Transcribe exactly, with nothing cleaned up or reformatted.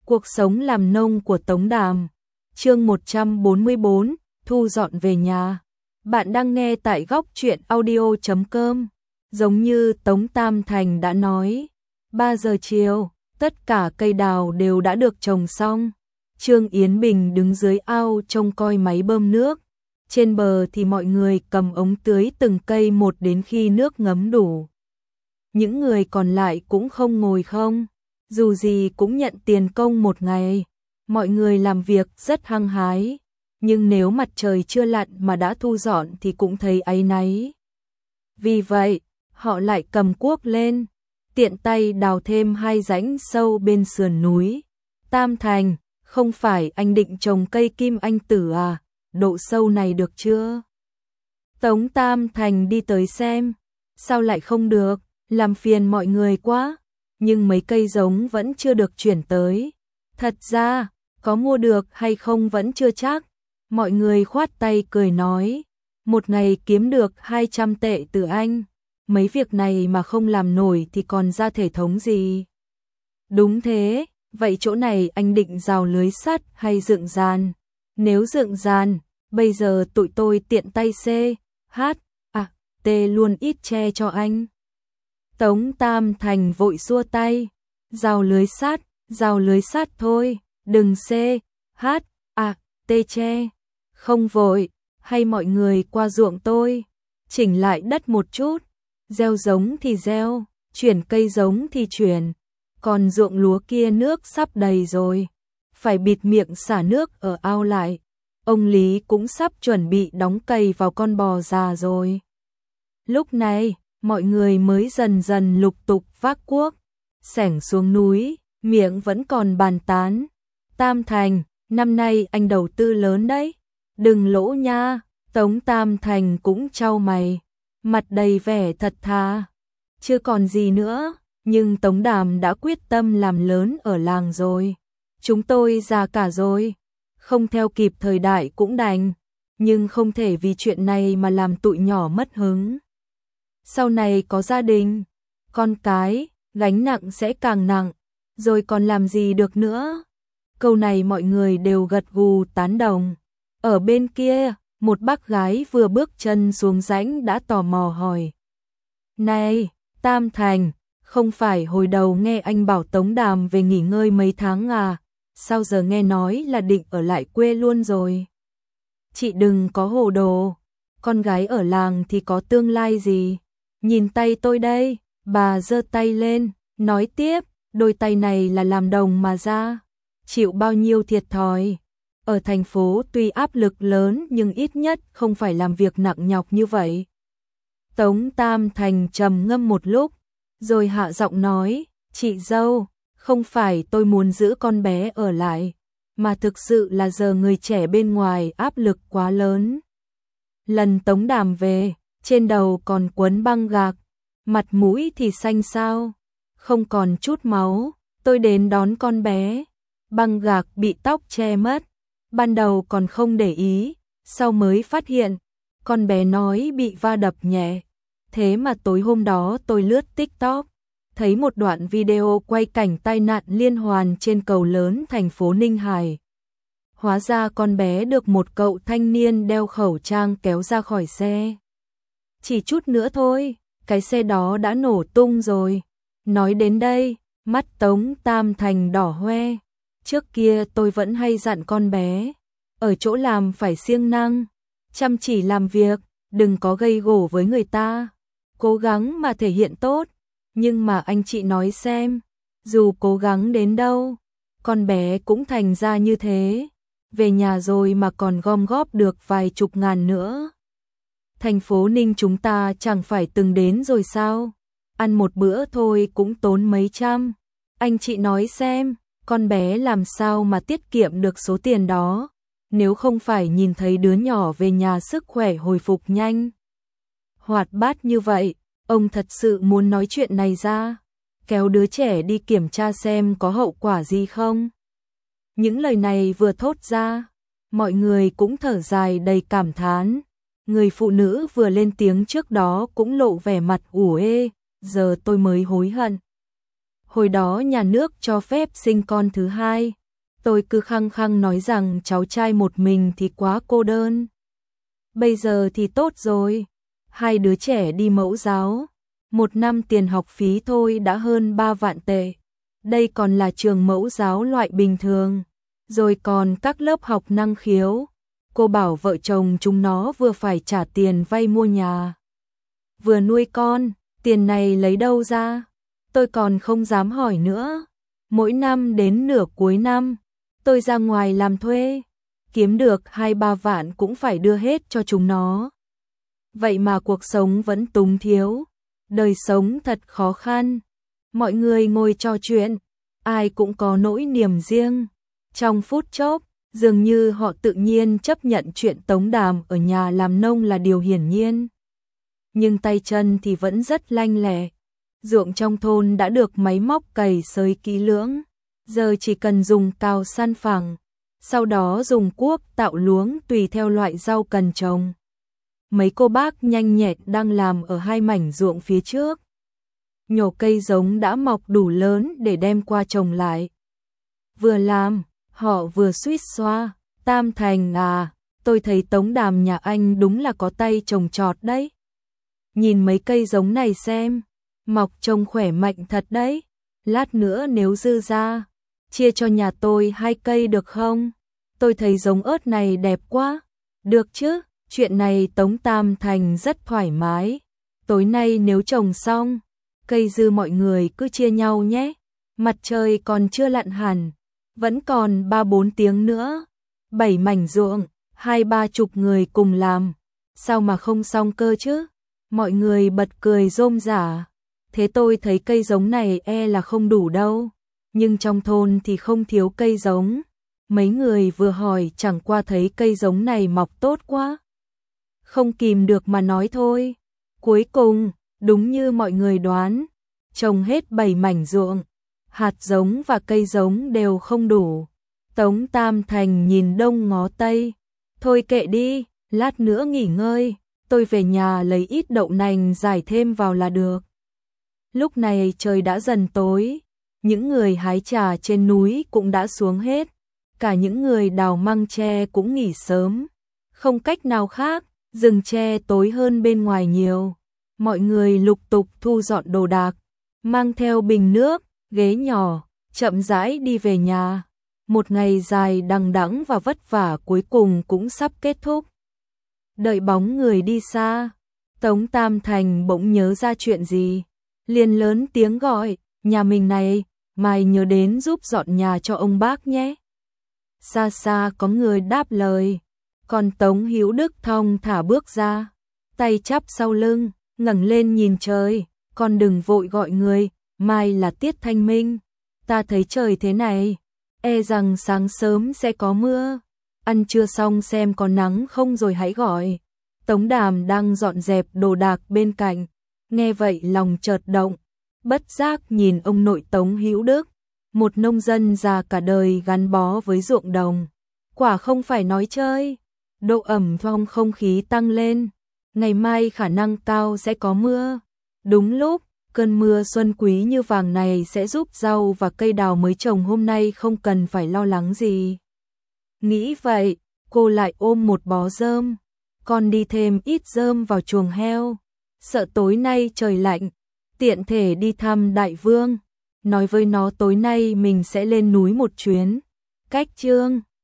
Cuộc sống làm nông của Tống Đàm. Chương một trăm bốn mươi bốn, thu dọn về nhà. Bạn đang nghe tại góc truyện audio chấm com. Giống như Tống Tam Thành đã nói, ba giờ chiều, tất cả cây đào đều đã được trồng xong. Trương Yến Bình đứng dưới ao trông coi máy bơm nước. Trên bờ thì mọi người cầm ống tưới từng cây một đến khi nước ngấm đủ. Những người còn lại cũng không ngồi không, dù gì cũng nhận tiền công một ngày. Mọi người làm việc rất hăng hái, nhưng nếu mặt trời chưa lặn mà đã thu dọn thì cũng thấy áy náy. Vì vậy, họ lại cầm cuốc lên, tiện tay đào thêm hai rãnh sâu bên sườn núi. Tam Thành, không phải anh định trồng cây kim anh tử à, độ sâu này được chưa? Tống Tam Thành đi tới xem, sao lại không được, làm phiền mọi người quá, nhưng mấy cây giống vẫn chưa được chuyển tới. Thật ra, có mua được hay không vẫn chưa chắc. Mọi người khoát tay cười nói, một ngày kiếm được hai trăm tệ từ anh, mấy việc này mà không làm nổi thì còn ra thể thống gì. Đúng thế, vậy chỗ này anh định rào lưới sắt hay dựng giàn? Nếu dựng giàn, bây giờ tụi tôi tiện tay C, H, A, T luôn ít che cho anh. Tống Tam Thành vội xua tay, rào lưới sắt, rào lưới sắt thôi, đừng C, H, A, T che. Không vội, hay mọi người qua ruộng tôi, chỉnh lại đất một chút, gieo giống thì gieo, chuyển cây giống thì chuyển, còn ruộng lúa kia nước sắp đầy rồi, phải bịt miệng xả nước ở ao lại. Ông Lý cũng sắp chuẩn bị đóng cày vào con bò già rồi. Lúc này, mọi người mới dần dần lục tục vác cuốc, xẻng xuống núi, miệng vẫn còn bàn tán. Tam Thành, năm nay anh đầu tư lớn đấy, đừng lỗ nha. Tống Tam Thành cũng chau mày, mặt đầy vẻ thật thà. Chưa còn gì nữa, nhưng Tống Đàm đã quyết tâm làm lớn ở làng rồi. Chúng tôi già cả rồi, không theo kịp thời đại cũng đành, nhưng không thể vì chuyện này mà làm tụi nhỏ mất hứng. Sau này có gia đình, con cái, gánh nặng sẽ càng nặng, rồi còn làm gì được nữa. Câu này mọi người đều gật gù tán đồng. Ở bên kia, một bác gái vừa bước chân xuống rãnh đã tò mò hỏi. Này, Tam Thành, không phải hồi đầu nghe anh bảo Tống Đàm về nghỉ ngơi mấy tháng à, sao giờ nghe nói là định ở lại quê luôn rồi? Chị đừng có hồ đồ, con gái ở làng thì có tương lai gì? Nhìn tay tôi đây, bà giơ tay lên, nói tiếp, đôi tay này là làm đồng mà ra, chịu bao nhiêu thiệt thòi. Ở thành phố tuy áp lực lớn nhưng ít nhất không phải làm việc nặng nhọc như vậy. Tống Tam Thành trầm ngâm một lúc, rồi hạ giọng nói, chị dâu, không phải tôi muốn giữ con bé ở lại, mà thực sự là giờ người trẻ bên ngoài áp lực quá lớn. Lần Tống Đàm về, trên đầu còn quấn băng gạc, mặt mũi thì xanh xao, không còn chút máu. Tôi đến đón con bé, băng gạc bị tóc che mất, ban đầu còn không để ý, sau mới phát hiện, con bé nói bị va đập nhẹ. Thế mà tối hôm đó tôi lướt TikTok, thấy một đoạn video quay cảnh tai nạn liên hoàn trên cầu lớn thành phố Ninh Hải. Hóa ra con bé được một cậu thanh niên đeo khẩu trang kéo ra khỏi xe. Chỉ chút nữa thôi, cái xe đó đã nổ tung rồi. Nói đến đây, mắt Tống Tam Thành đỏ hoe. Trước kia tôi vẫn hay dặn con bé, ở chỗ làm phải siêng năng, chăm chỉ làm việc, đừng có gây gổ với người ta, cố gắng mà thể hiện tốt. Nhưng mà anh chị nói xem, dù cố gắng đến đâu, con bé cũng thành ra như thế, về nhà rồi mà còn gom góp được vài chục ngàn nữa. Thành phố Ninh chúng ta chẳng phải từng đến rồi sao? Ăn một bữa thôi cũng tốn mấy trăm. Anh chị nói xem, con bé làm sao mà tiết kiệm được số tiền đó, nếu không phải nhìn thấy đứa nhỏ về nhà sức khỏe hồi phục nhanh. Hoạt bát như vậy, ông thật sự muốn nói chuyện này ra, kéo đứa trẻ đi kiểm tra xem có hậu quả gì không. Những lời này vừa thốt ra, mọi người cũng thở dài đầy cảm thán. Người phụ nữ vừa lên tiếng trước đó cũng lộ vẻ mặt ủ ê, giờ tôi mới hối hận. Hồi đó nhà nước cho phép sinh con thứ hai. Tôi cứ khăng khăng nói rằng cháu trai một mình thì quá cô đơn. Bây giờ thì tốt rồi. Hai đứa trẻ đi mẫu giáo. Một năm tiền học phí thôi đã hơn ba vạn tệ. Đây còn là trường mẫu giáo loại bình thường. Rồi còn các lớp học năng khiếu. Cô bảo vợ chồng chúng nó vừa phải trả tiền vay mua nhà, vừa nuôi con, tiền này lấy đâu ra? Tôi còn không dám hỏi nữa. Mỗi năm đến nửa cuối năm, tôi ra ngoài làm thuê, kiếm được hai ba vạn cũng phải đưa hết cho chúng nó. Vậy mà cuộc sống vẫn túng thiếu, đời sống thật khó khăn. Mọi người ngồi trò chuyện, ai cũng có nỗi niềm riêng. Trong phút chốc, dường như họ tự nhiên chấp nhận chuyện Tống Đàm ở nhà làm nông là điều hiển nhiên. Nhưng tay chân thì vẫn rất lanh lẹ. Ruộng trong thôn đã được máy móc cày xới kỹ lưỡng, giờ chỉ cần dùng cào săn phẳng, sau đó dùng cuốc tạo luống tùy theo loại rau cần trồng. Mấy cô bác nhanh nhẹn đang làm ở hai mảnh ruộng phía trước. Nhổ cây giống đã mọc đủ lớn để đem qua trồng lại. Vừa làm, họ vừa suýt xoa, Tam Thành à, tôi thấy Tống Đàm nhà anh đúng là có tay trồng trọt đấy. Nhìn mấy cây giống này xem, mọc trông khỏe mạnh thật đấy. Lát nữa nếu dư ra, chia cho nhà tôi hai cây được không? Tôi thấy giống ớt này đẹp quá. Được chứ, chuyện này Tống Tam Thành rất thoải mái. Tối nay nếu trồng xong, cây dư mọi người cứ chia nhau nhé. Mặt trời còn chưa lặn hẳn, vẫn còn ba bốn tiếng nữa. Bảy mảnh ruộng, hai ba chục người cùng làm, sao mà không xong cơ chứ? Mọi người bật cười rôm rả. Thế tôi thấy cây giống này e là không đủ đâu. Nhưng trong thôn thì không thiếu cây giống. Mấy người vừa hỏi chẳng qua thấy cây giống này mọc tốt quá. Không kìm được mà nói thôi. Cuối cùng, đúng như mọi người đoán, trồng hết bảy mảnh ruộng, hạt giống và cây giống đều không đủ. Tống Tam Thành nhìn đông ngó tây. Thôi kệ đi, lát nữa nghỉ ngơi, tôi về nhà lấy ít đậu nành rải thêm vào là được. Lúc này trời đã dần tối, những người hái trà trên núi cũng đã xuống hết, cả những người đào măng tre cũng nghỉ sớm. Không cách nào khác, rừng tre tối hơn bên ngoài nhiều. Mọi người lục tục thu dọn đồ đạc, mang theo bình nước, ghế nhỏ, chậm rãi đi về nhà. Một ngày dài đằng đẵng và vất vả cuối cùng cũng sắp kết thúc. Đợi bóng người đi xa, Tống Tam Thành bỗng nhớ ra chuyện gì, liền lớn tiếng gọi, nhà mình này, mày nhớ đến giúp dọn nhà cho ông bác nhé. Xa xa có người đáp lời, còn Tống Hữu Đức thong thả bước ra, tay chắp sau lưng, ngẩng lên nhìn trời, con đừng vội gọi người, mai là tiết thanh minh, ta thấy trời thế này, e rằng sáng sớm sẽ có mưa, ăn trưa xong xem có nắng không rồi hãy gọi. Tống Đàm đang dọn dẹp đồ đạc bên cạnh, nghe vậy lòng chợt động, bất giác nhìn ông nội Tống Hữu Đức, một nông dân già cả đời gắn bó với ruộng đồng, quả không phải nói chơi. Độ ẩm trong không khí tăng lên, ngày mai khả năng cao sẽ có mưa. Đúng lúc, cơn mưa xuân quý như vàng này sẽ giúp rau và cây đào mới trồng hôm nay không cần phải lo lắng gì. Nghĩ vậy, cô lại ôm một bó rơm, còn đi thêm ít rơm vào chuồng heo, sợ tối nay trời lạnh, tiện thể đi thăm đại vương, nói với nó tối nay mình sẽ lên núi một chuyến. Cách chương